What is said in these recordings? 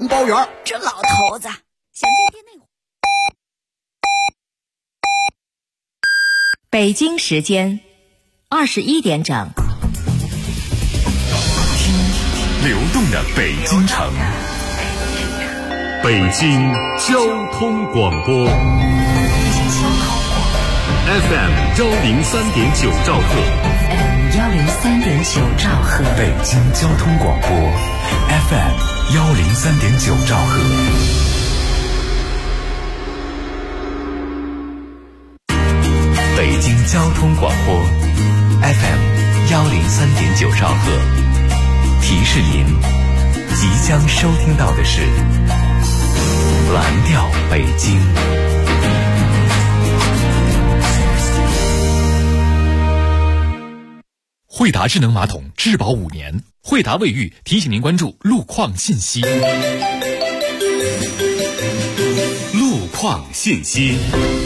红包圆。 这老头子想见天内。 北京时间21点整。 流动的北京城，北京交通广播 FM 103.9兆赫 103.9兆赫， 北京交通广播 FM 103.9兆赫。北京交通广播 FM 103.9兆赫。提示您，即将收听到的是蓝调北京。 惠达智能马桶质保5年，惠达卫浴提醒您关注路况信息。 路况信息。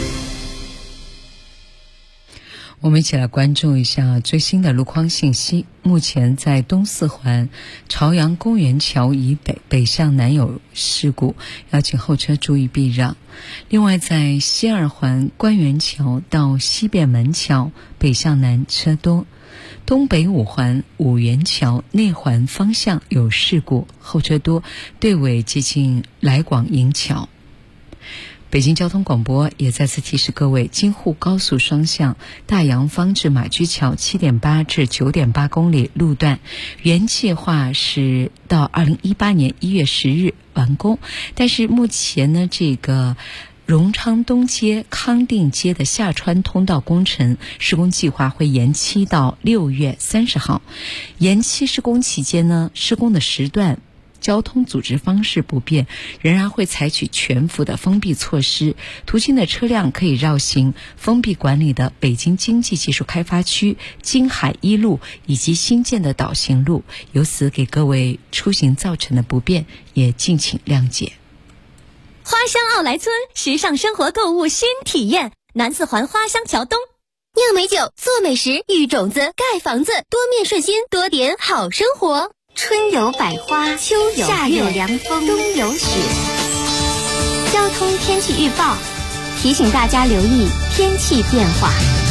我们一起来关注一下最新的路况信息。目前在东四环朝阳公园桥以北北向南有事故，要请后车注意避让。另外在西二环官园桥到西便门桥北向南车多。东北五环五元桥内环方向有事故，后车多，队尾接近来广营桥。北京交通广播也再次提示各位，京沪高速双向大洋坊至马驹桥 7.8 至 9.8 公里路段，原计划是到2018年1月10日完工，但是目前呢，这个荣昌东街、康定街的下穿通道工程施工计划会延期到6月30号。延期施工期间呢，施工的时段交通组织方式不变，仍然会采取全幅的封闭措施，途经的车辆可以绕行封闭管理的北京经济技术开发区、京海一路以及新建的导行路，由此给各位出行造成的不便也敬请谅解。 花乡奥莱村，时尚生活购物新体验，南四环花乡桥东， 酿美酒，做美食，育种子，盖房子，多面顺心，多点好生活。春有百花，秋有月，夏有凉风，冬有雪。交通天气预报提醒大家留意天气变化。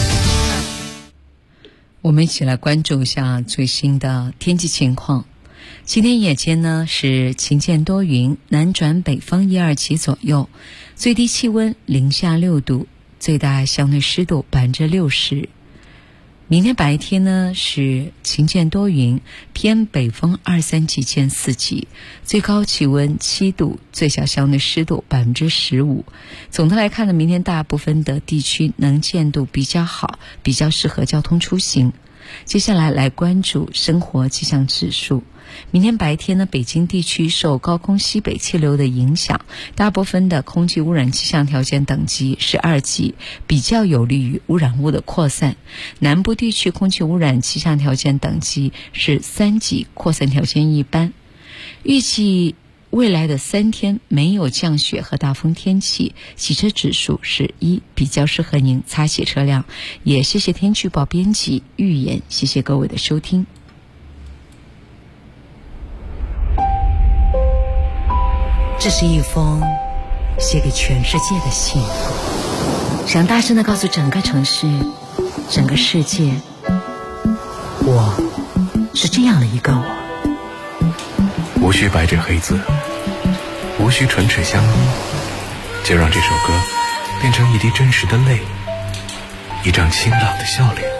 我们一起来关注一下最新的天气情况。今天夜间呢是晴间多云，南转北风1-2级左右，最低气温零下6度，最大相对湿度60%。明天白天呢是晴间多云，偏北风2-3级见4级，最高气温7度，最小相对湿度15%。总的来看呢，明天大部分的地区能见度比较好，比较适合交通出行。接下来关注生活气象指数。明天白天呢，北京地区受高空西北气流的影响，大部分的空气污染气象条件等级是2级，比较有利于污染物的扩散。南部地区空气污染气象条件等级是3级，扩散条件一般。预计未来的3天没有降雪和大风天气，洗车指数是1，比较适合您擦洗车辆。也谢谢天气预报编辑预言，谢谢各位的收听。这是一封写给全世界的信，想大声地告诉整个城市、整个世界，我是这样的一个我。 无需白纸黑字，无需唇齿相依，就让这首歌变成一滴真实的泪，一张清朗的笑脸。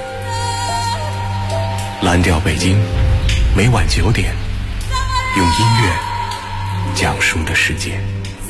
蓝调北京，每晚9点，用音乐讲述的世界。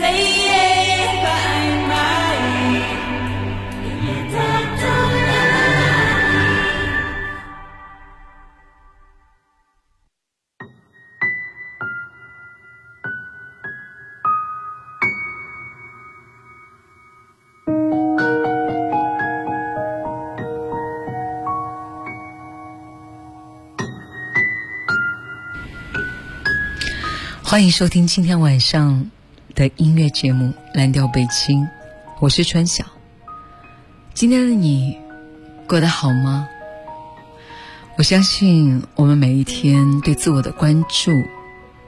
欢迎收听今天晚上的音乐节目《蓝调北京》，我是春晓。今天的你过得好吗？我相信我们每一天对自我的关注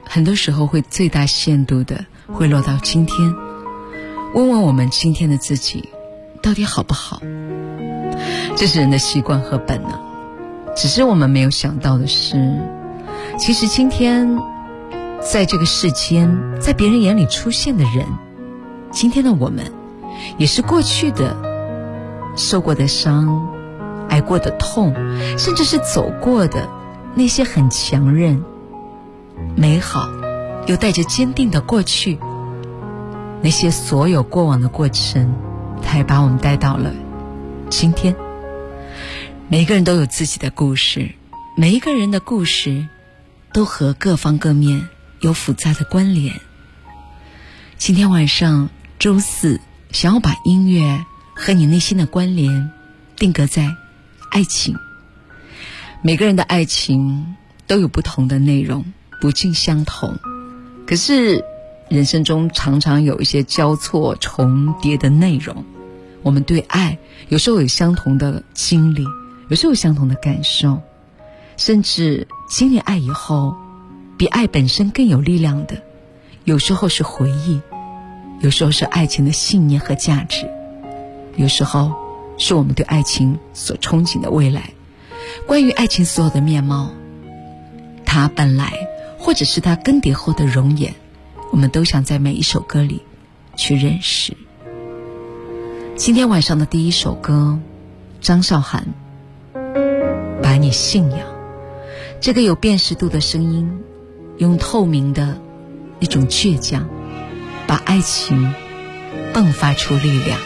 很多时候会最大限度的会落到今天，问问我们今天的自己到底好不好。这是人的习惯和本能，只是我们没有想到的是，其实今天在这个世间，在别人眼里出现的人，今天的我们也是过去的受过的伤，挨过的痛，甚至是走过的那些很强韧、美好又带着坚定的过去。那些所有过往的过程，它也把我们带到了今天。每一个人都有自己的故事，每一个人的故事都和各方各面有复杂的关联。今天晚上周四，想要把音乐和你内心的关联定格在爱情。每个人的爱情都有不同的内容，不尽相同，可是人生中常常有一些交错重叠的内容。我们对爱有时候有相同的经历，有时候有相同的感受，甚至经历爱以后，比爱本身更有力量的，有时候是回忆，有时候是爱情的信念和价值，有时候是我们对爱情所憧憬的未来。关于爱情所有的面貌，它本来或者是它更迭后的容颜，我们都想在每一首歌里去认识。今天晚上的第一首歌，张韶涵，把你信仰。这个有辨识度的声音，用透明的一种倔强，把爱情迸发出力量。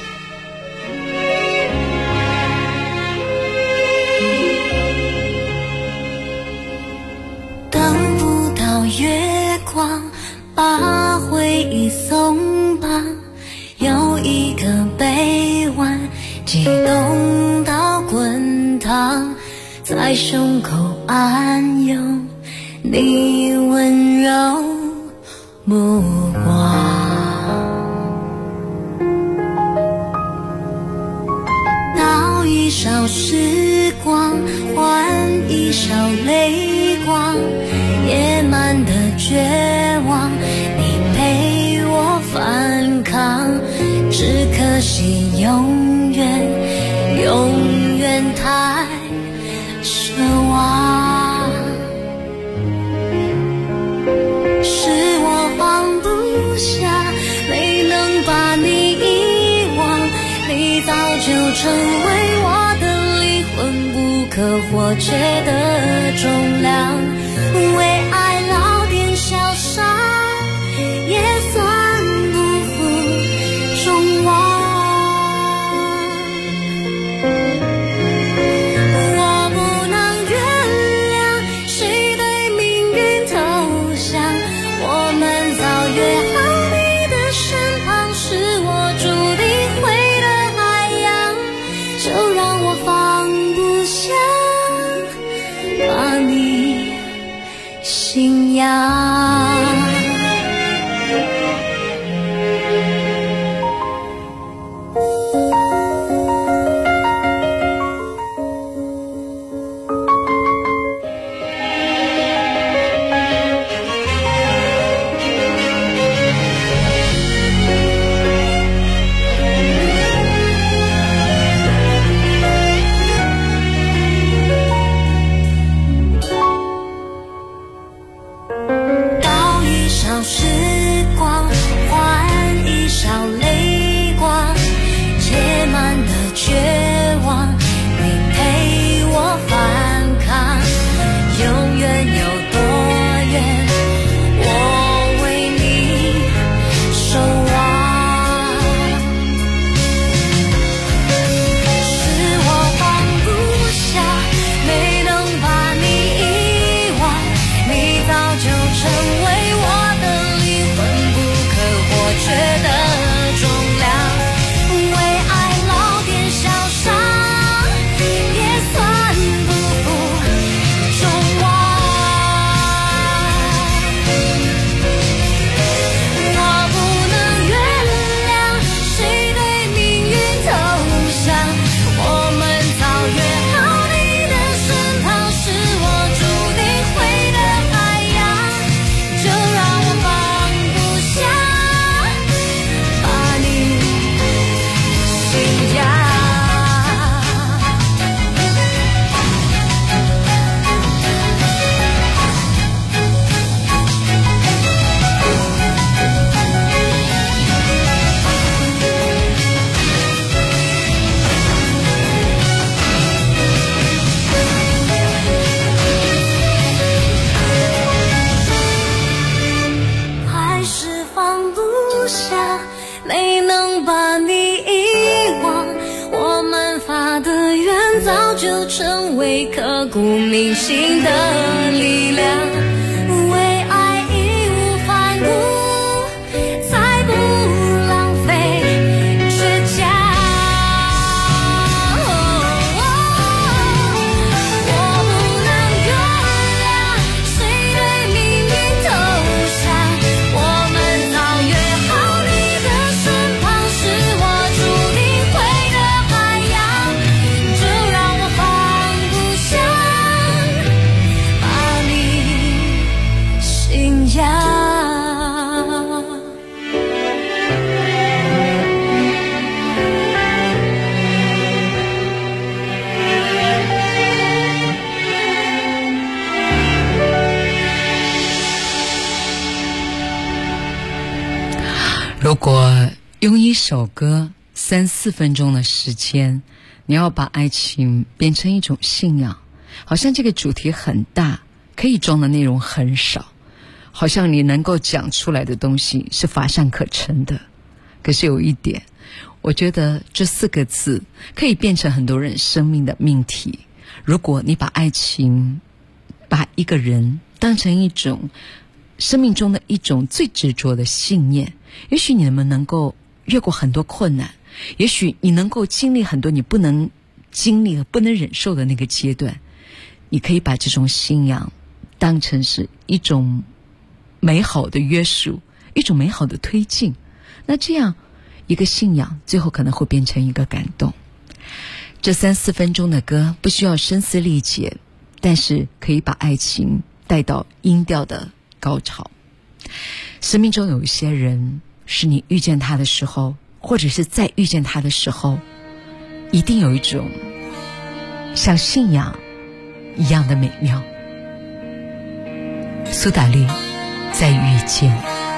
等不到月光，把回忆松绑，有一个臂弯，激动到滚烫，在胸口安有你温柔目光。倒一勺时光，换一勺泪光，野蛮的绝望，你陪我反抗，只可惜永远永远太奢望。是我放不下，没能把你遗忘，你早就成为我的灵魂，不可或缺的重量。为爱老点小伤，也算不负众望。我不能原谅谁对命运投降，我们早约好你的身旁是我注定会的海洋，就让我放不下，把你放不下，没能把你遗忘，我们发的愿早就成为刻骨铭心的力量，为爱义无反顾，才不浪费倔强。我不能原谅谁对命运投降，我们早约好你的身旁是我注定会的海洋，这让我放不下，把你心痒。 如果用一首歌3-4分钟的时间，你要把爱情变成一种信仰，好像这个主题很大，可以装的内容很少，好像你能够讲出来的东西是乏善可陈的。可是有一点，我觉得这4个字可以变成很多人生命的命题。如果你把爱情，把一个人当成一种生命中的一种最执着的信念，也许你们能够越过很多困难，也许你能够经历很多你不能经历和不能忍受的那个阶段，你可以把这种信仰当成是一种美好的约束，一种美好的推进。那这样一个信仰最后可能会变成一个感动。这3-4分钟的歌不需要声嘶力竭，但是可以把爱情带到音调的高潮。生命中有一些人，是你遇见他的时候，或者是再遇见他的时候，一定有一种像信仰一样的美妙。苏打绿，再遇见。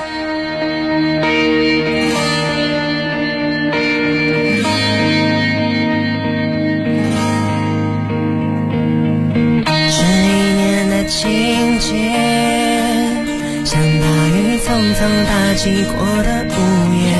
这一年的情节，像大雨匆匆打击过的午夜，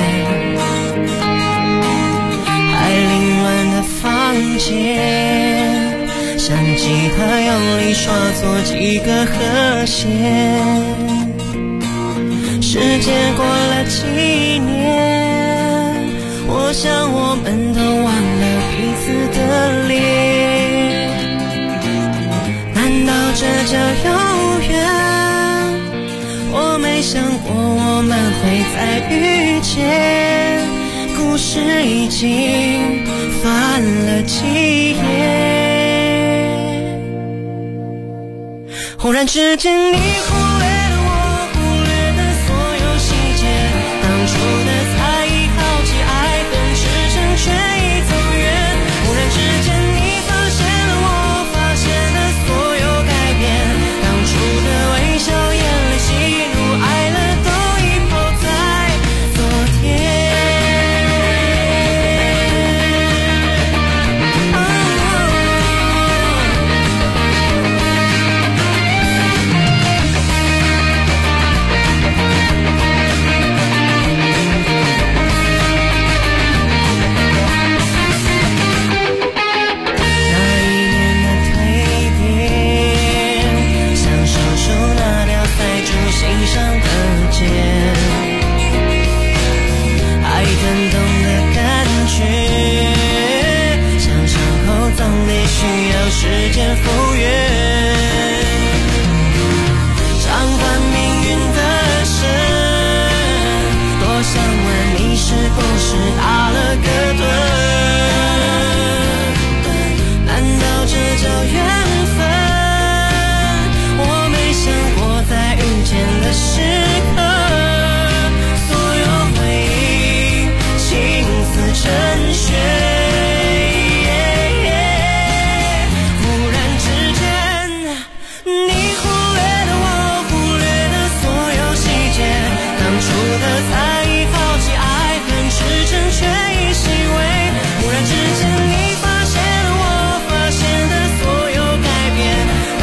还凌乱的房间，像吉他用力刷错几个和弦。时间过了几年，我想我们都忘了彼此的脸，难道这叫遥远？我没想过我们会再遇见，故事已经翻了几页，忽然之间你忽略了我忽略的所有细节，当初的猜疑好奇爱恨痴诚却已走远，忽然之间你发现了我发现的所有改变，当初的微笑眼泪喜怒爱乐都已抛在昨天。需要时间复原，掌管命运的神，多想问你是不是打了个盹？难道这叫缘分？我没想过在遇见的时刻，所有回忆倾似成雪。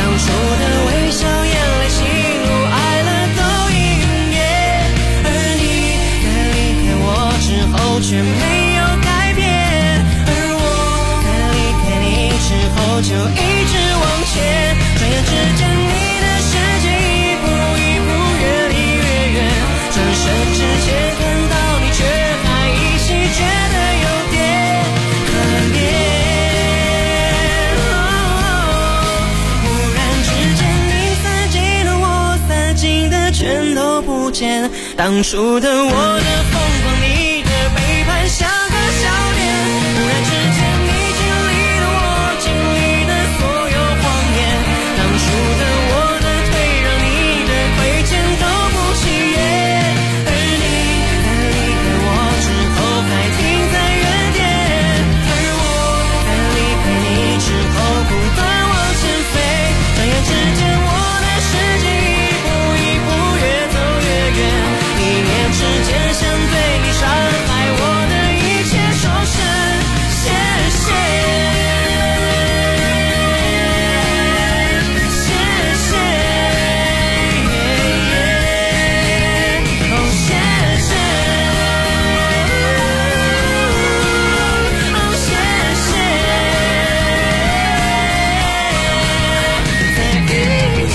我的微笑眼泪喜怒哀乐都已云烟，而你后却没有改变，而我在离开你之后就一直往前，转眼之间你的世界一步一步越离越远，转身之前看到你却还依稀觉得有点可怜，忽然之间你散尽了我散尽的全都不见，当初的我的疯狂，你的背叛像个笑脸，忽然之间你经历了我经历的所有谎言，当初的我的退让，你的亏欠都不起眼，而你在离开我之后还停在原点，而我在离开你之后不断往前飞，转眼之间我的世界一步一步越走越远，一念之间想对你伤害我的一切说声谢谢，谢谢，哦谢谢，哦谢谢，再遇见。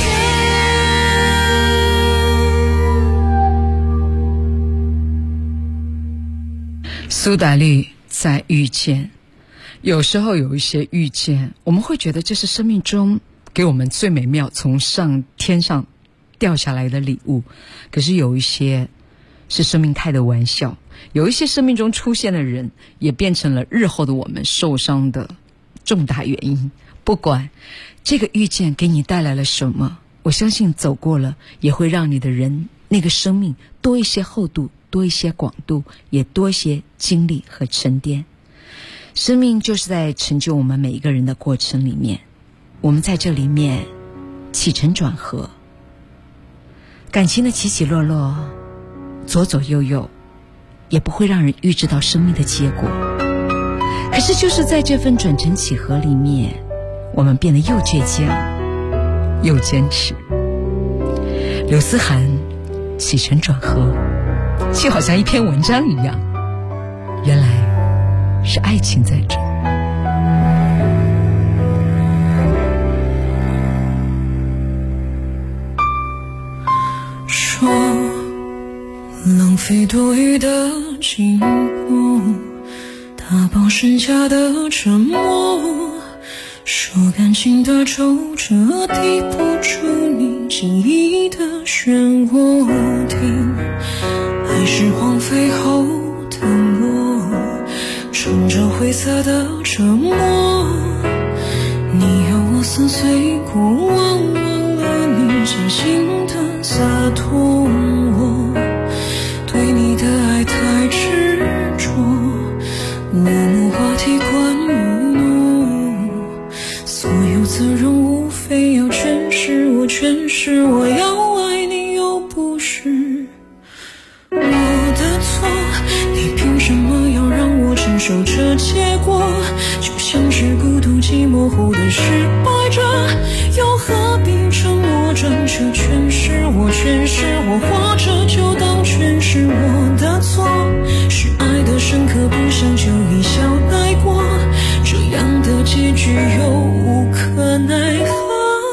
苏打绿在遇见。有时候有一些遇见，我们会觉得这是生命中给我们最美妙从上天上掉下来的礼物，可是有一些是生命开的玩笑，有一些生命中出现的人也变成了日后的我们受伤的重大原因。不管这个遇见给你带来了什么，我相信走过了也会让你的人那个生命多一些厚度，多一些广度，也多一些经历和沉淀。生命就是在成就我们每一个人的过程里面，我们在这里面起承转合，感情的起起落落，左左右右，也不会让人预知到生命的结果。可是就是在这份转承起合里面，我们变得又倔强又坚持。刘思涵起承转合，就好像一篇文章一样，原来是爱情在这。 说浪费多余的寂寞，打包身价的沉默，说感情的皱褶抵不住你记忆的漩涡，听爱是荒废后的梦，撑着灰色的折磨，你要我撕碎过往，忘了你真心的洒脱，我对你的爱太执着，落幕话题关于诺，所有责任无非要诠释我，诠释我要爱你又不是我的错，你凭什么要让我承受这结果？就像是孤独寂寞后的失败者，又何必沉默着？这全是我，全是我，或者就当全是我的错。是爱的深刻，不想就一笑带过，这样的结局又无可奈何。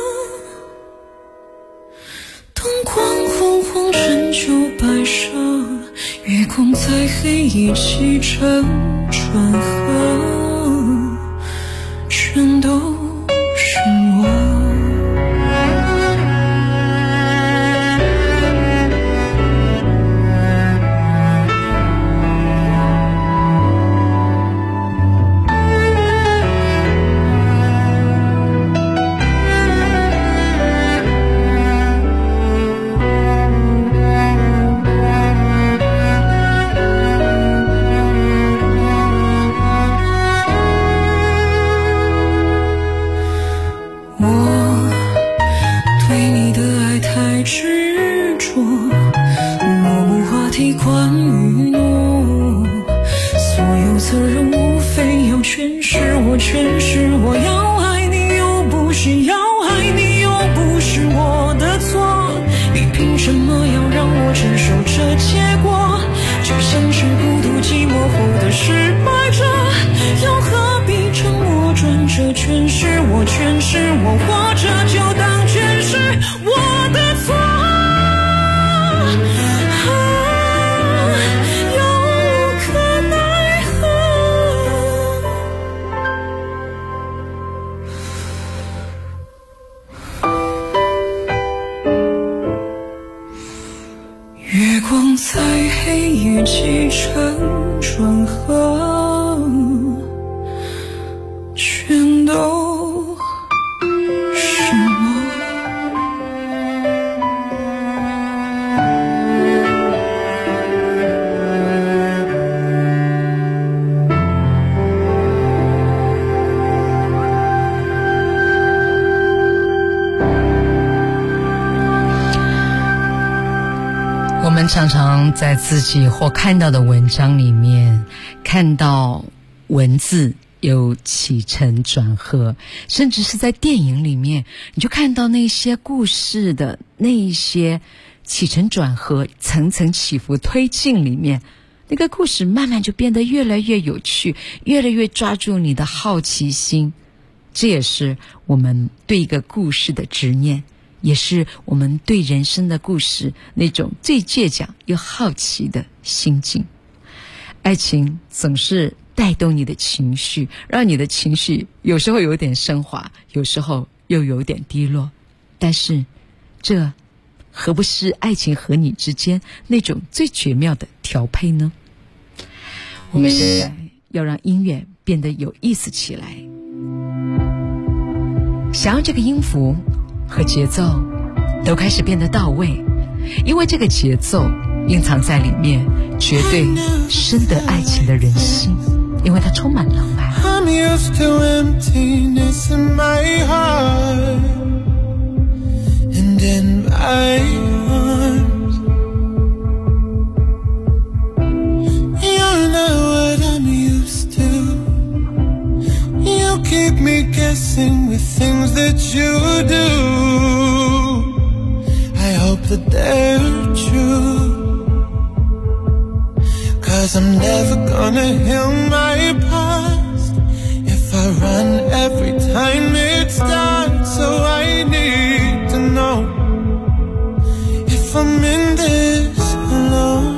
灯光昏黄，陈旧摆设，月光在黑夜起承转合，全都是我。承受这结果，就像是孤独寂寞后失败者，又何必沉默？转这全是我，全是我，活着就当全是我的错。又可奈何？月光在黑夜起承转合，全都是我。 我们常常在自己或看到的文章里面看到文字有起承转合，甚至是在电影里面你就看到那些故事的那一些起承转合，层层起伏推进里面，那个故事慢慢就变得越来越有趣，越来越抓住你的好奇心。这也是我们对一个故事的执念，也是我们对人生的故事那种最倔强又好奇的心境。爱情总是带动你的情绪，让你的情绪有时候有点升华，有时候又有点低落，但是这何不是爱情和你之间那种最绝妙的调配呢？我们现在要让音乐变得有意思起来，想要这个音符和节奏都开始变得到位，因为这个节奏蕴藏在里面绝对深得爱情的人心，因为它充满浪漫。 I'm used to emptiness in my heart and in my arms. You're not what I'm used to. You keep me guessing with things that you do. I hope that they're true, 'cause I'm never gonna heal my past if I run every time it starts. So I need to know if I'm in this alone.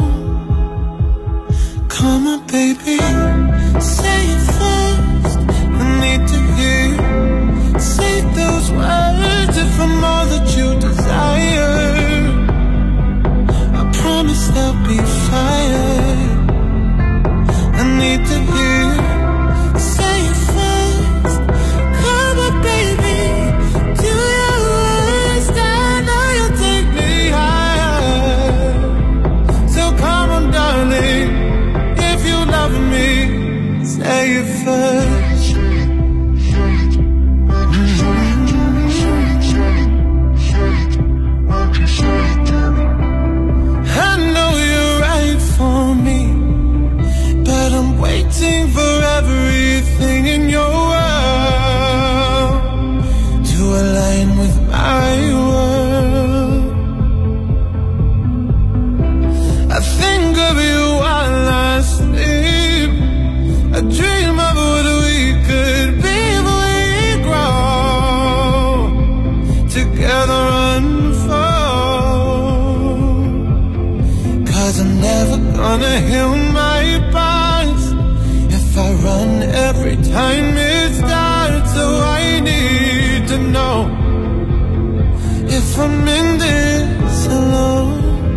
Come on baby, say it first. I need to hear. Say those words if I'm all that you desire. I promise there'll be fire. I need to hear. Say it first. Come on baby, do you understand? Now you'll take me higher. So come on darling, if you love me, say it first. I know you're right for me, but I'm waiting for everything in your world to align with my world. I think of you while I sleep. I dream of what we could be if we grow together unfold. 'Cause I'm never gonna heal my past if I run every time it starts. So I need to know if I'm in this alone.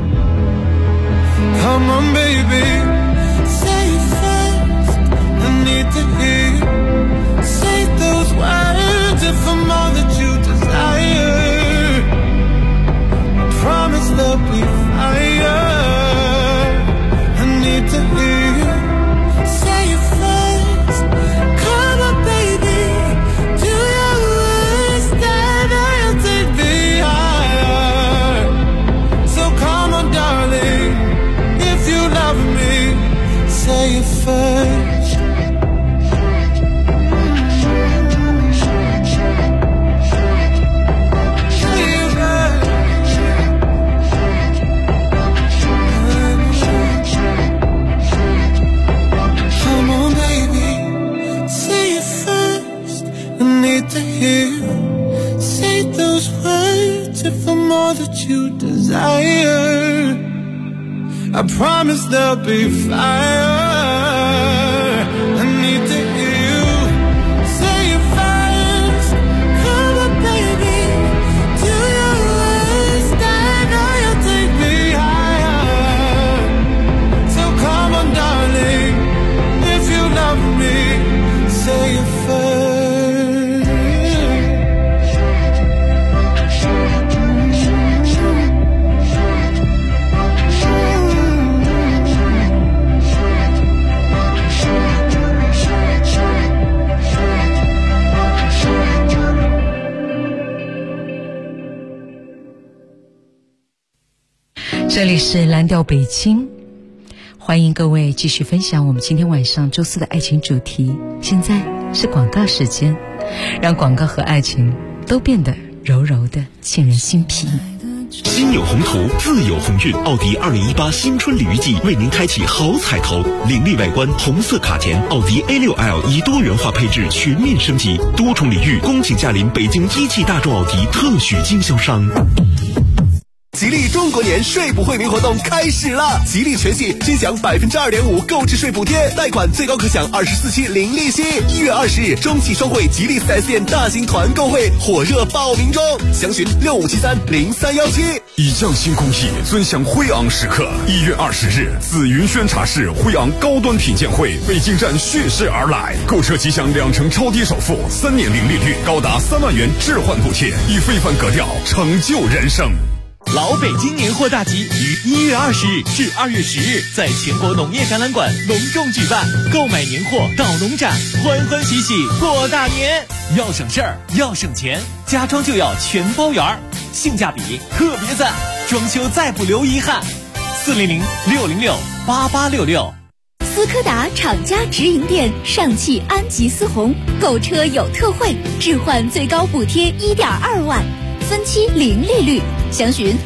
Come on baby, say it first. I need to hear. Say those words if I'm all that you desire. I promise there'll be fire. I need to hear. Say it first. Come on baby, do you understand? I'll take me higher. So come on darling, if you love me, say it first. I promise there'll be fire. I need to hear you say it fast. Come on, baby, do you understand? Now you'll take me higher. So come on, darling, if you love me, say it first. 这里是蓝调北京，欢迎各位继续分享我们今天晚上周四的爱情主题。现在是广告时间，让广告和爱情都变得柔柔的沁人心脾。 心有宏图，自有鸿运。奥迪2018新春礼遇季为您开启好彩头，凌厉外观，红色卡钳，奥迪 A6L 以多元化配置全面升级，多重礼遇，恭请驾临北京一汽大众奥迪特许经销商。 吉利中国年税补惠民活动开始了，吉利全系均享2.5%购置税补贴，贷款最高可享24期零利息。1月20日，中汽双汇吉利 4S 店大型团购会火热报名中，详询65730317。 以匠心工艺，尊享辉昂时刻。1月20日，紫云轩茶室辉昂高端品鉴会北京站蓄势而来，购车即享2成超低首付，3年零利率，高达3万元置换补贴，以非凡格调成就人生。 老北京年货大集于1月20日至2月10日在全国农业展览馆隆重举办，购买年货到农展，欢欢喜喜过大年。要省事儿，要省钱，家装就要全包圆，性价比特别赞，装修再不留遗憾。400-606-8866。 斯柯达厂家直营店上汽安吉思宏，购车有特惠，置换最高补贴1.2万，分期零利率，详询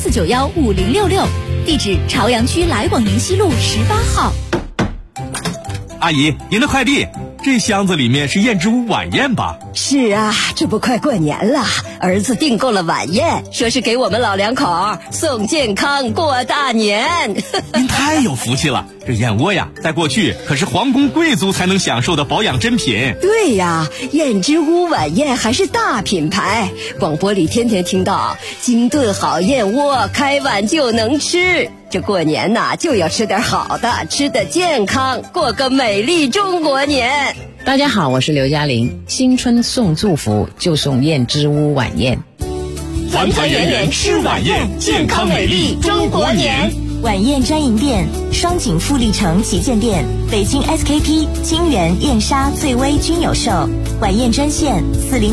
84915066，地址朝阳区来广宁西路18号。 阿姨，您的快递，这箱子里面是燕之屋晚宴吧？ 是啊，这不快过年了，儿子订购了晚宴，说是给我们老两口送健康过大年。 您太有福气了，这燕窝呀，在过去可是皇宫贵族才能享受的保养珍品。 对呀，燕之屋晚宴还是大品牌，广播里天天听到精炖好燕窝，开碗就能吃。这过年呐，就要吃点好的，吃得健康，过个美丽中国年。 大家好，我是刘嘉玲，新春送祝福就送燕之屋晚宴， 团团圆圆吃晚宴，健康美丽中国年。晚宴专营店：双井富力城旗舰店、北京 SKP、金源、燕莎、醉威均有售。晚宴专线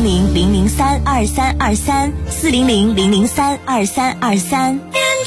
400-003-2323，400-003-2323。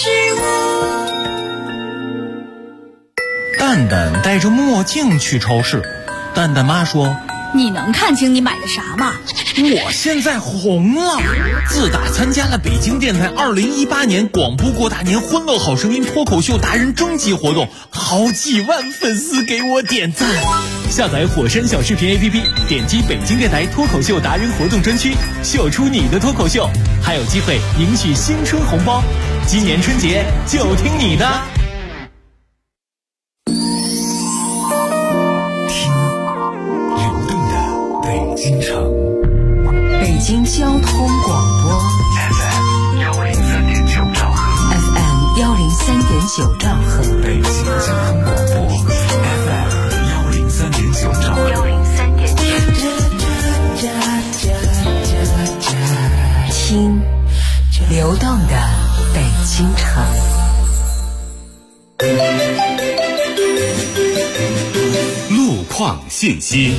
蛋蛋戴着墨镜去超市，蛋蛋妈说：“ 你能看清你买的啥吗？ 我现在红了！自打参加了北京电台2018年广播过大年欢乐好声音脱口秀达人征集活动，好几万粉丝给我点赞。下载火山小视频 APP， 点击北京电台脱口秀达人活动专区，秀出你的脱口秀，还有机会赢取新春红包。今年春节就听你的。” 京城， 北京交通广播 FM 103.9兆赫 ，FM 103.9兆赫， 北京交通广播 FM 103.9兆赫 ，103.9。听流动的北京城。 路况信息。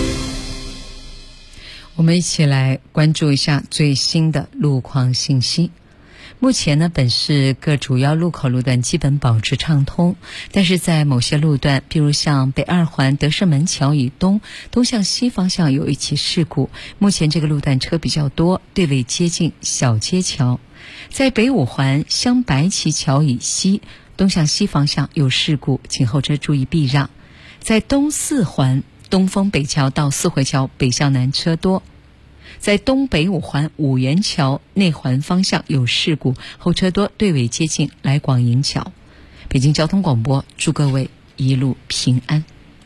我们一起来关注一下最新的路况信息。目前呢，本市各主要路口路段基本保持畅通，但是在某些路段，比如像北二环德胜门桥以东向西方向有一起事故，目前这个路段车比较多，队尾接近小街桥。在北五环湘白旗桥以西东向西方向有事故，请后车注意避让。在东四环东风北桥到四惠桥北向南车多，在东北五环五元桥内环方向有事故，后车多，队尾接近来广营桥。 北京交通广播祝各位一路平安。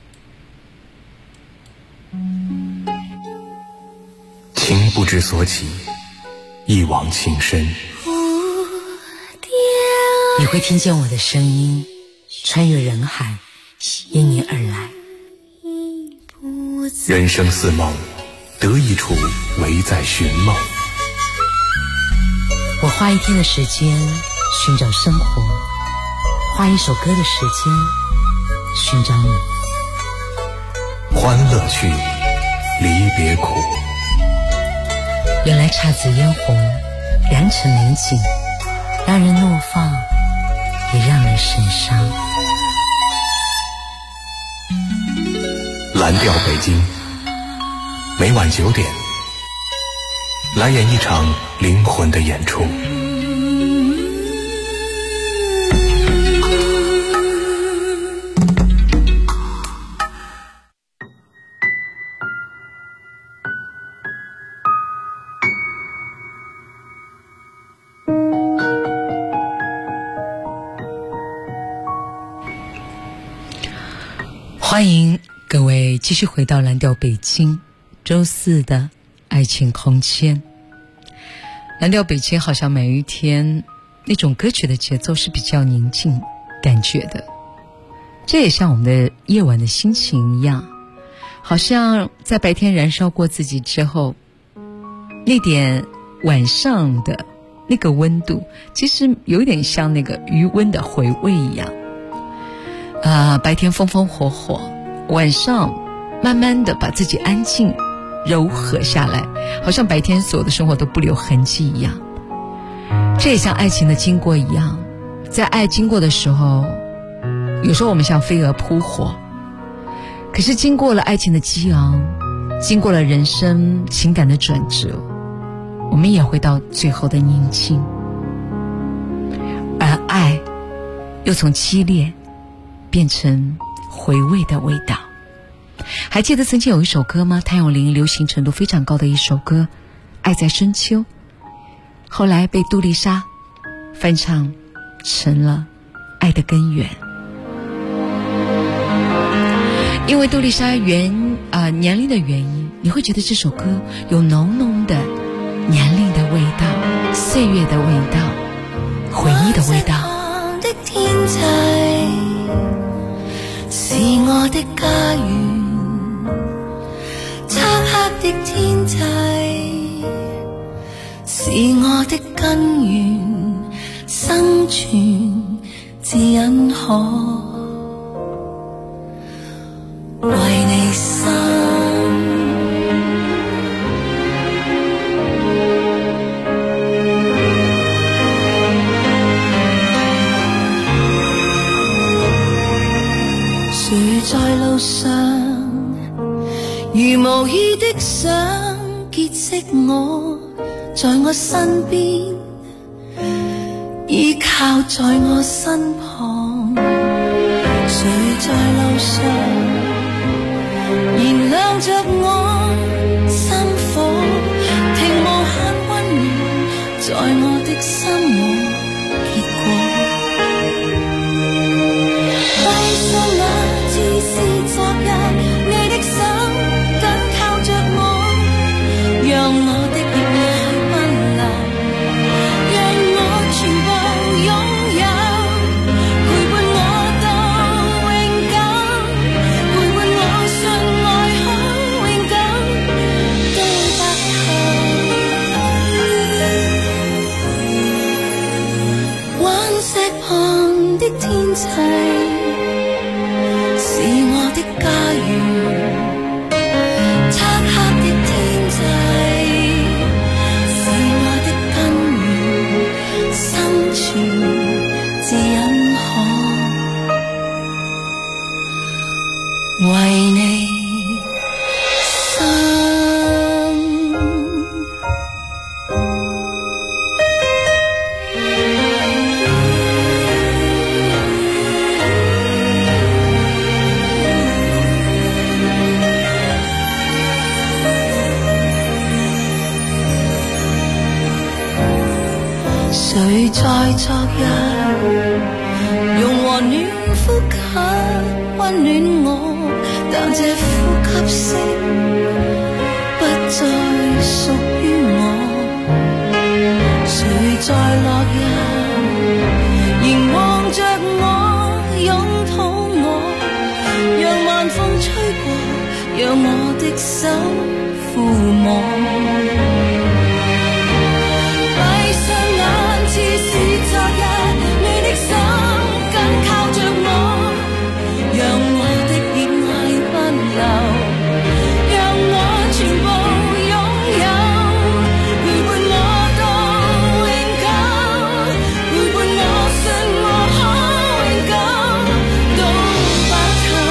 情不知所起，一往情深。 你会听见我的声音穿越人海，因你而来。 人生似梦，得一处唯在寻梦。 我花一天的时间寻找生活，花一首歌的时间寻找你。 欢乐去，离别苦。 原来姹紫嫣红，良辰美景，让人怒放，也让人神伤。 蓝调北京，每晚9点，来演一场灵魂的演出。 欢迎各位继续回到蓝调北京周四的爱情空间。蓝调北京好像每一天那种歌曲的节奏是比较宁静感觉的，这也像我们的夜晚的心情一样，好像在白天燃烧过自己之后，那点晚上的那个温度其实有点像那个余温的回味一样。白天风风火火，晚上慢慢的把自己安静柔和下来，好像白天所有的生活都不留痕迹一样。这也像爱情的经过一样，在爱经过的时候，有时候我们像飞蛾扑火，可是经过了爱情的激昂，经过了人生情感的转折，我们也会到最后的宁静。而爱又从激烈变成回味的味道。还记得曾经有一首歌吗？谭咏麟流行程度非常高的一首歌《爱在深秋》，后来被杜丽莎翻唱成了《爱的根源》。因为杜丽莎年龄的原因，你会觉得这首歌有浓浓的年龄的味道，岁月的味道，回忆的味道。 是我的家園，漆黑的天際是我的根源，生存只因可為你生。誰在路上如無意的想結識我，在我身邊依靠在我身旁。誰在路上燃亮着我心火，聽無限溫暖在我的心窩結果。閉上眼只是昨日，你的手緊靠着我，讓我的熱愛奔流，讓我全部擁有，陪伴我到永久，陪伴我信愛可永久到白頭。灣石旁的天際是我的家園，漆黑的天際是我的根源，生存只因可為你生。誰在昨日用和和暖呼吸溫暖我，但這呼吸聲不再屬於我。誰在落日凝望着我，擁抱我，讓晚風吹過，讓我的手撫摸。閉上眼似是昨日，你的手緊靠着我，讓我的熱愛不流，讓我全部擁有，陪伴我到永久，陪伴我信我可永久到白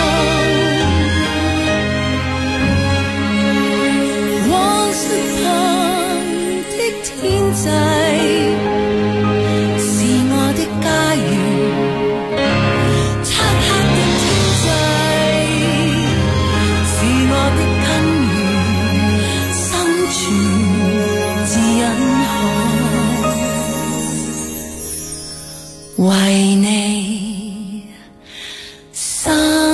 頭。Once upon 的天際為你生。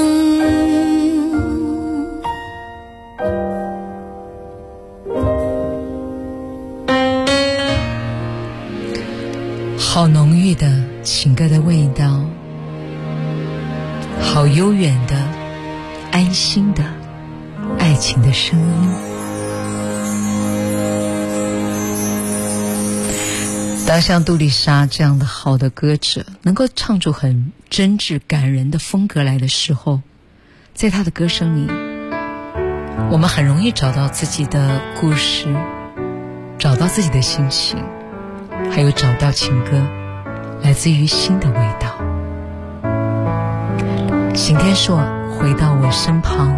好濃郁的情歌的味道，好悠遠的安心的愛情的聲音。当像杜丽莎这样的好的歌者能够唱出很真挚感人的风格来的时候，在她的歌声里，我们很容易找到自己的故事，找到自己的心情，还有找到情歌来自于心的味道。邢天硕回到我身旁，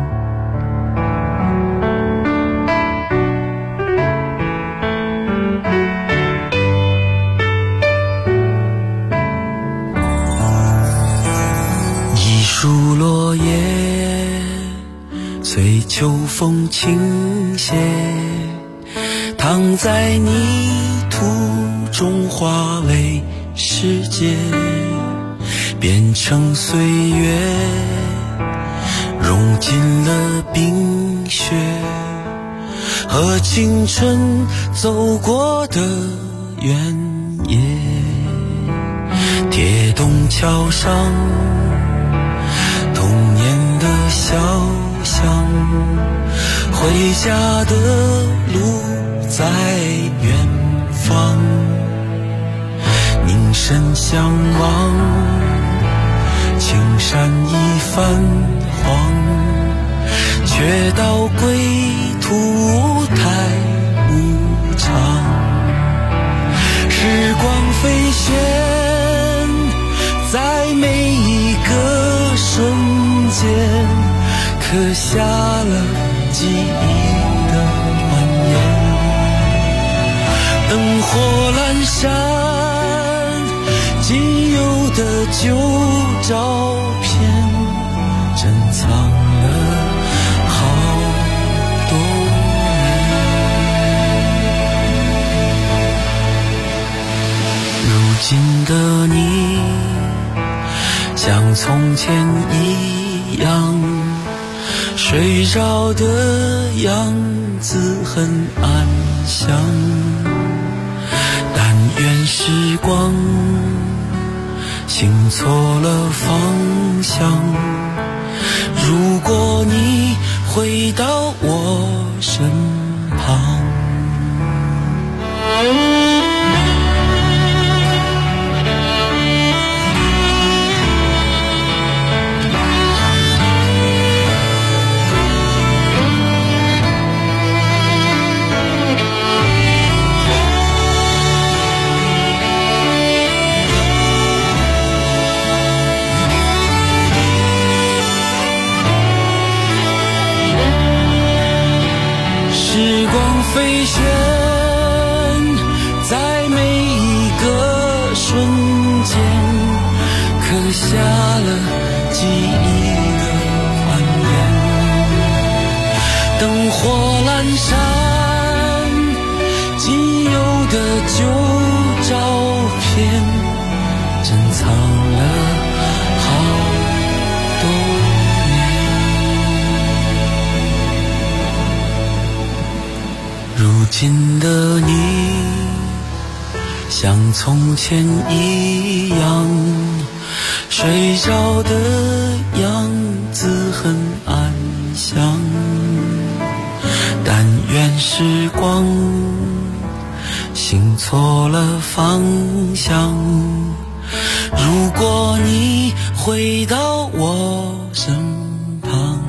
树落叶随秋风倾泻，躺在泥土中化为世界，变成岁月，融进了冰雪和青春走过的原野。铁洞桥上童年的小巷，回家的路在远方，凝神相望，青山已泛黄，却道归途太无常。时光飞旋在每一个瞬间，刻下了记忆的蜿蜒。灯火阑珊，仅有的旧照片，珍藏了好多年。如今的你像从前一样，睡着的样子很安详，但愿时光行错了方向，如果你回到我身旁。时光飞旋在每一个瞬间，刻下了记忆的蜿蜒。灯火阑珊，仅有的旧照片，珍藏了好像从前一样，睡着的样子很安详，但愿时光行错了方向，如果你回到我身旁，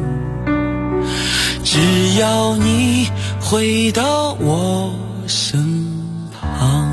只要你回到我身旁。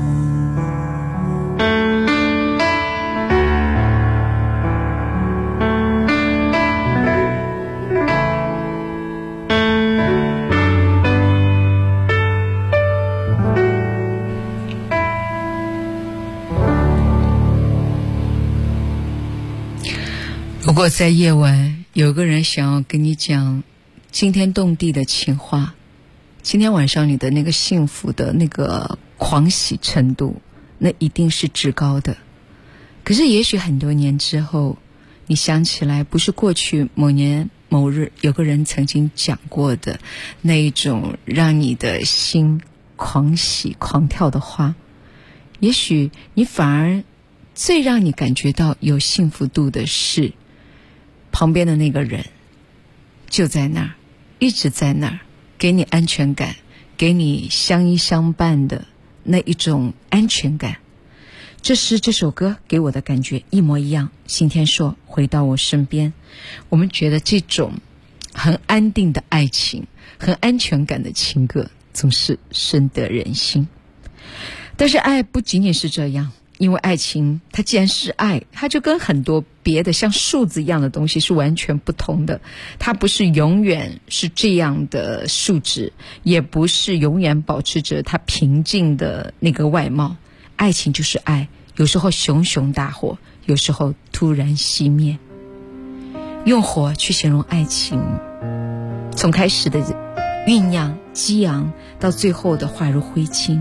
如果在夜晚有个人想要跟你讲惊天动地的情话，今天晚上你的那个幸福的那个狂喜程度，那一定是至高的。可是也许很多年之后，你想起来不是过去某年某日有个人曾经讲过的那一种让你的心狂喜狂跳的话，也许你反而最让你感觉到有幸福度的是旁边的那个人就在那儿，一直在那儿，给你安全感，给你相依相伴的那一种安全感。这是这首歌给我的感觉一模一样。信天说回到我身边，我们觉得这种很安定的爱情，很安全感的情歌总是深得人心。但是爱不仅仅是这样，因为爱情它既然是爱，它就跟很多别的像数字一样的东西是完全不同的。它不是永远是这样的数值，也不是永远保持着它平静的那个外貌。爱情就是爱，有时候熊熊大火，有时候突然熄灭。用火去形容爱情，从开始的酝酿激昂到最后的化入灰烬。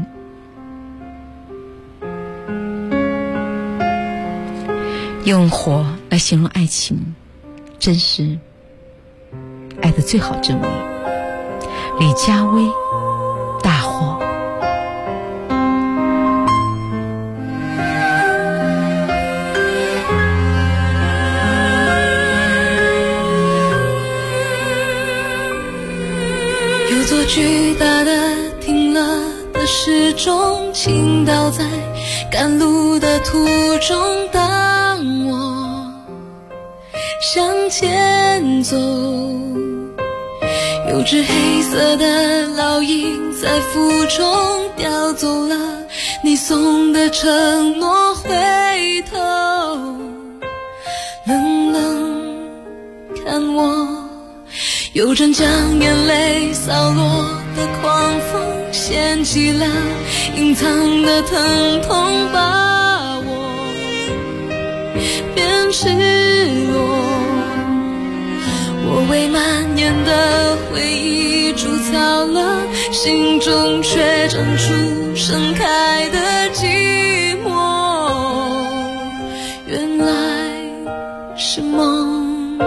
用火来形容爱情，真是爱的最好证明。李佳薇，大火。 有座巨大的停了的时钟，倾倒在赶路的途中，当我向前走，有只黑色的老鹰在腹中叼走了你送的承诺，回头冷冷看我，有阵将眼泪扫落的狂风，掀起了隐藏的疼痛，把我变赤裸。我为蔓延的回忆筑草了，心中却长出盛开的寂寞，原来是梦。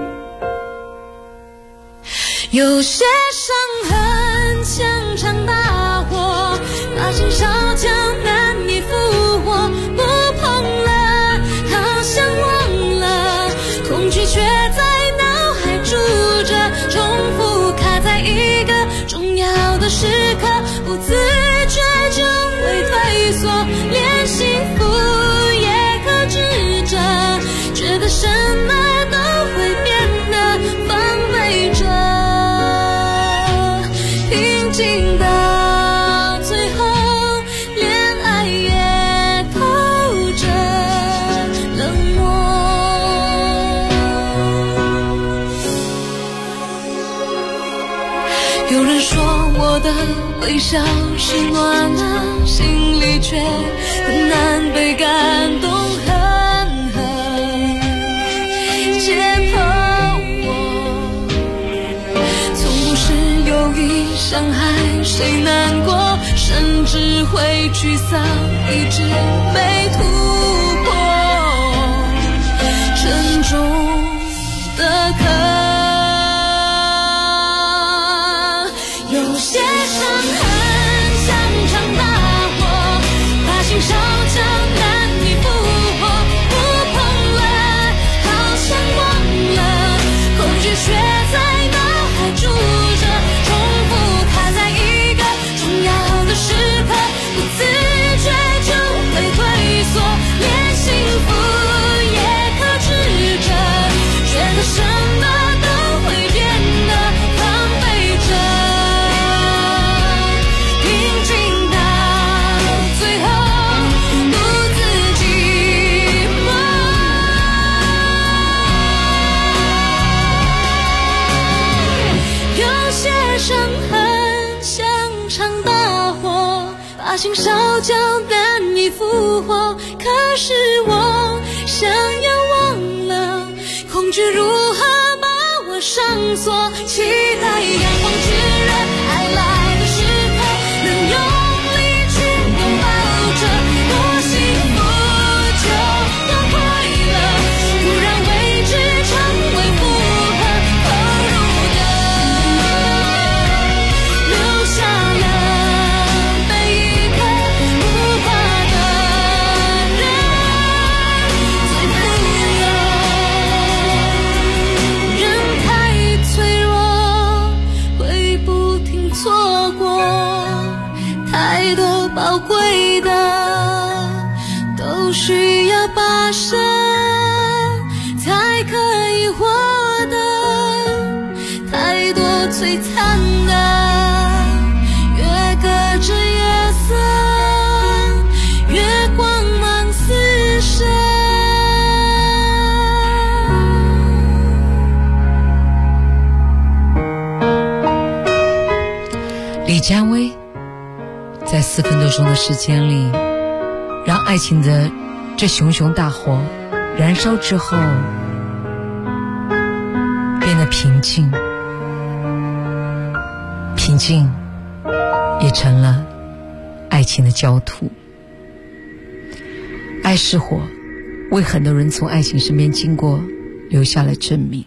有些伤痕像场大火，把心烧焦难以复活，不碰了好像忘了，恐惧却在脑海住着，重复卡在一个重要的时刻，不自觉就会退缩，连幸福也克制着，觉得什么都会变得防卫着，平静到最后连爱也透着冷漠。有人说我的微笑是暖了，心里却很难被感动，狠狠解剖我，从不是有意伤害谁难过，甚至会沮丧，一直没突破沉重的壳。有些伤痕像场大火， 把心烧焦，难以复活。可是我想要忘了，恐惧如何把我上锁，期待阳光炙热，爱来的时候能用力去拥抱着，多幸福就多快乐，不让未知成为负荷，投入的留下了每一刻无法的人最富有。人太脆弱，会不停错过，太多宝贵的都需要跋涉才可以获得，太多璀璨的越隔着月色，越光芒四射。 李佳薇在4分多钟的时间里，让爱情的这熊熊大火燃烧之后变得平静，平静也成了爱情的焦土。爱是火，为很多人从爱情身边经过留下了证明。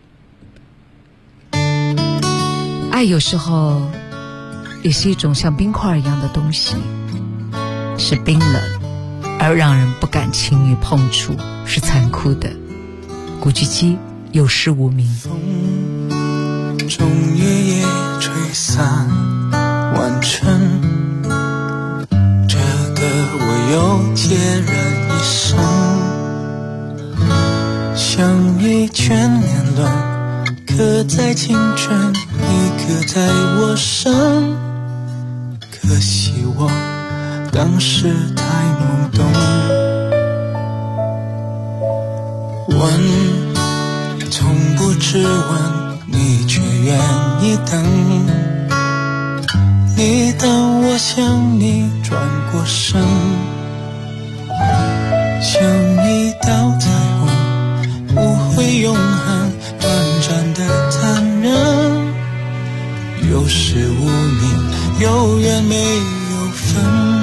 爱有时候也是一种像冰块一样的东西，是冰冷而让人不敢轻易碰触，是残酷的。古巨基有诗无名。 风中夜夜吹散晚晨，这个我又孑然一身，像一卷年轮刻在青春，你刻在我身，可惜我当时太懵懂。问从不质问，你却愿意等，你等我向你转过身，像一道彩虹不会永恒，短暂的残忍，有始无明，有缘没有分。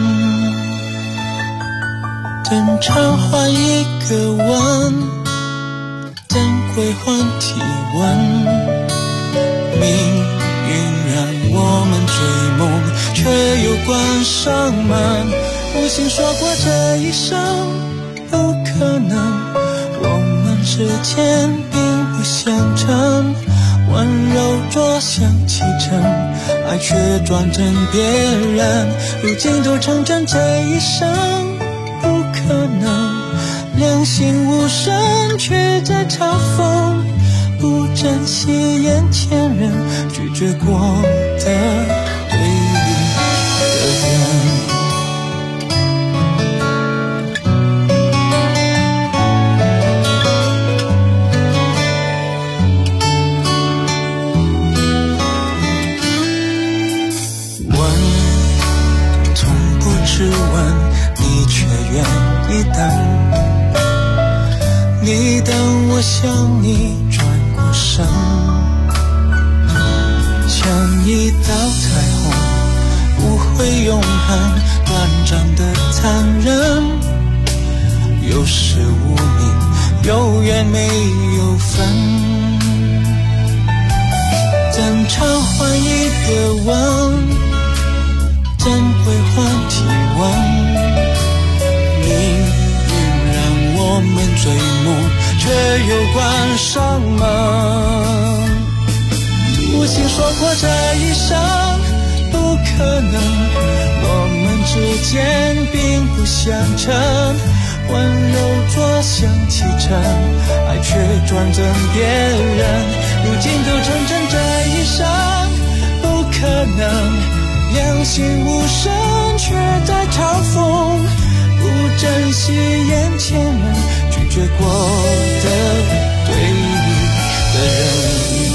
争吵换一个吻，珍贵换体温，命运让我们追梦，却又关上门。无心说过这一生有可能，我们之间并不相称，温柔着像启程，爱却转成别人，如今都成真这一生不可能，两心无声却在嘲讽，不珍惜眼前人，拒绝过的对的人。质问，你却愿意等，你等我向你转过身，像一道彩虹不会永恒，短暂的残忍，有始无明，有缘没有分。争吵换一个吻，珍贵换体温，命运让我们追梦，却又关上门。无心说过这一生不可能，我们之间并不相称，温柔着像启程，爱却转成别人，如今都成真这一生不可能，两心无声却在嘲讽，不珍惜眼前人，拒绝过的对的人。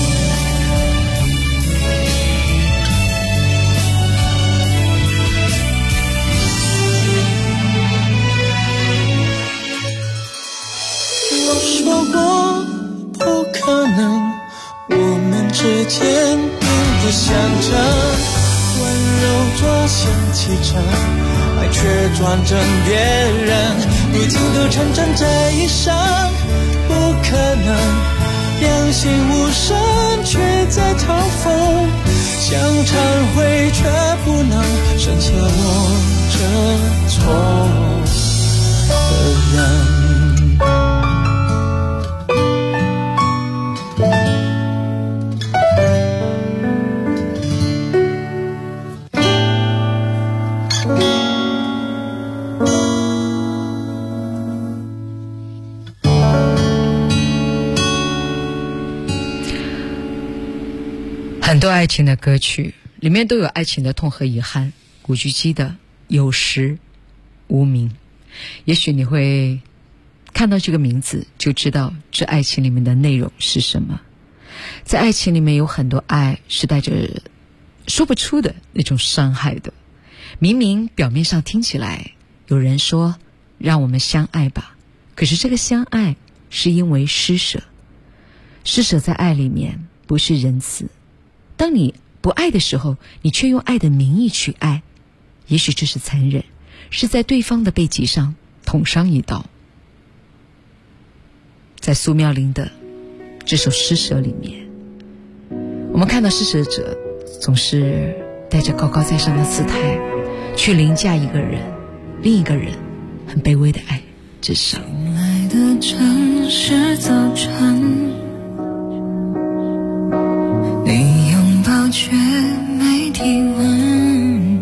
可能我们之间并不相称，温柔转向启程，爱却转成别人，如今都成真这一生，不可能两心无声，却在嘲讽，想忏悔却不能，剩下我这错的人。 很多爱情的歌曲里面都有爱情的痛和遗憾，古巨基的有时无名，也许你会看到这个名字就知道这爱情里面的内容是什么。在爱情里面有很多爱是带着说不出的那种伤害的，明明表面上听起来有人说让我们相爱吧，可是这个相爱是因为施舍，施舍在爱里面不是仁慈，当你不爱的时候，你却用爱的名义去爱，也许这是残忍，是在对方的背脊上捅上一刀。在苏妙玲的这首施舍里面，我们看到施舍者总是带着高高在上的姿态去凌驾一个人，另一个人很卑微的爱之上。 醒来的城市早晨，你拥抱却没体温，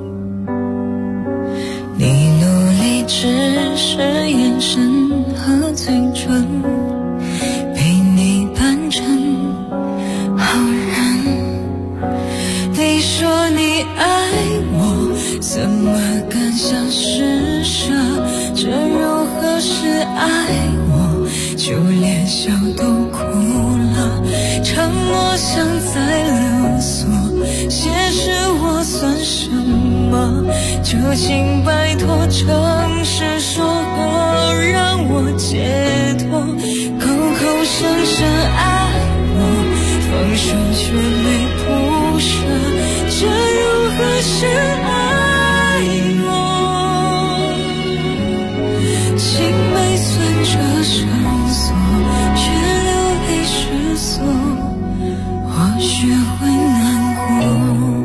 你努力只是眼神和嘴唇，陪你扮成好人。你说你爱我，怎么敢想施舍？这如何是爱我？就连笑都哭了，沉默像在勒索，现实我算什么？就请拜托诚实说过，让我解脱。口口声声爱我，放手却没铺设，这如何是爱我？情被算着绳索，却流泪失所，我学会难过。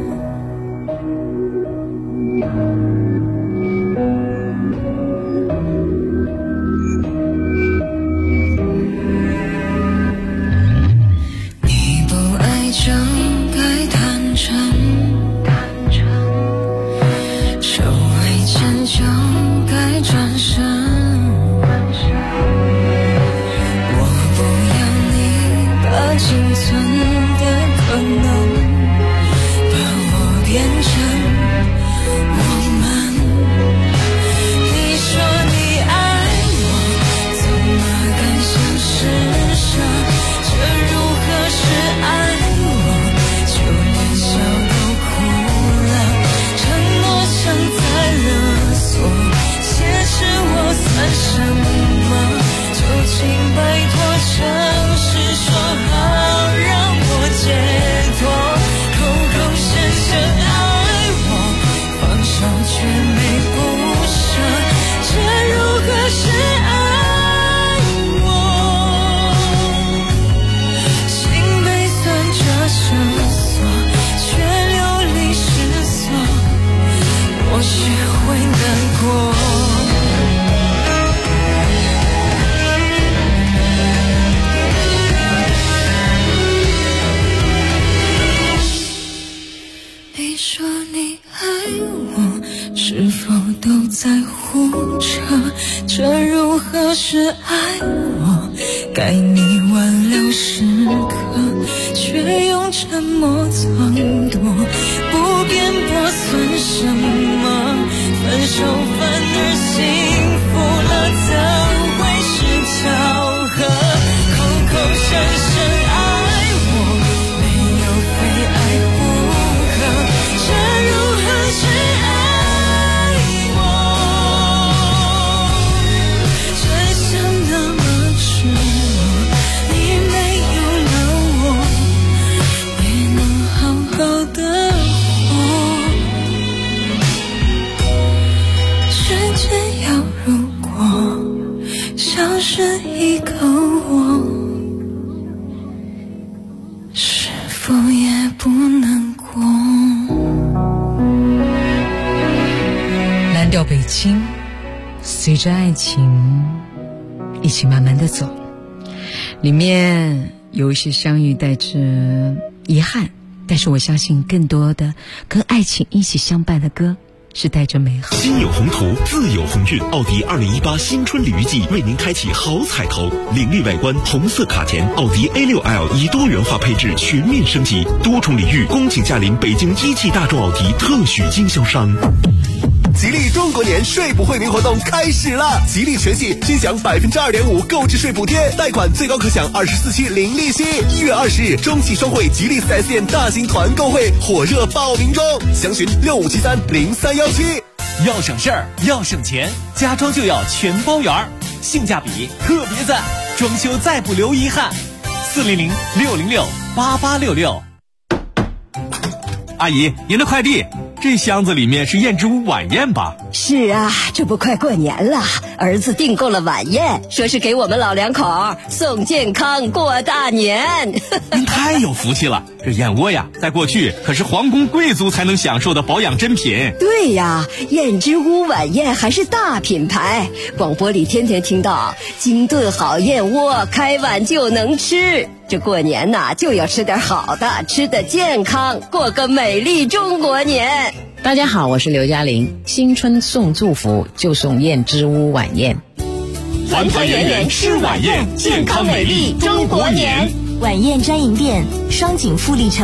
你不爱就该坦诚，手未牵就该转身，我不要你把仅存的可能把我变成我们。你说你爱我，怎么敢想施舍？这如何是爱我？就连笑都哭了，沉默像在勒索，现实我算什么？就请拜托诚实说好，让我解脱。口口声声爱我，放手却没不舍，这如何是爱我？心被算着绳索，却流离失所，我学会难过。你说你爱我，是否都在乎着？这如何是爱我？该你挽留时刻，却用沉默藏躲，不辩驳算什么？分手反而幸福了，怎会是巧合？口口声声爱我，没有非爱不可，这如何是爱我？真相那么赤裸，你没有经随着爱情一起慢慢的走，里面有一些相遇带着遗憾，但是我相信更多的跟爱情一起相伴的歌是带着美好。 心有宏图，自有鸿运。奥迪2018新春鲤鱼季为您开启好彩头，凌厉外观，红色卡钿，奥迪 A6L 以多元化配置全面升级，多重礼遇，恭请驾临北京一汽大众奥迪特许经销商。 吉利中国年税补惠民活动开始了！吉利全系均享2.5%购置税补贴，贷款最高可享24期零利息。1月20日，中汽双汇吉利4S店大型团购会火热报名中，详询65730317。 要省事儿，要省钱，家装就要全包圆儿，性价比特别赞，装修再不留遗憾。400-606-8866。阿姨，您的快递。这箱子里面是燕之屋晚宴吧？ 是啊，这不快过年了，儿子订购了晚宴，说是给我们老两口送健康过大年。 您太有福气了，这燕窝呀，在过去可是皇宫贵族才能享受的保养珍品。 对呀，燕之屋晚宴还是大品牌，广播里天天听到精炖好燕窝，开碗就能吃。这过年呐，就要吃点好的，吃得健康，过个美丽中国年。 大家好，我是刘嘉玲。新春送祝福就送燕之屋晚宴， 团团圆圆吃晚宴，健康美丽中国年。晚宴专营店双井富力城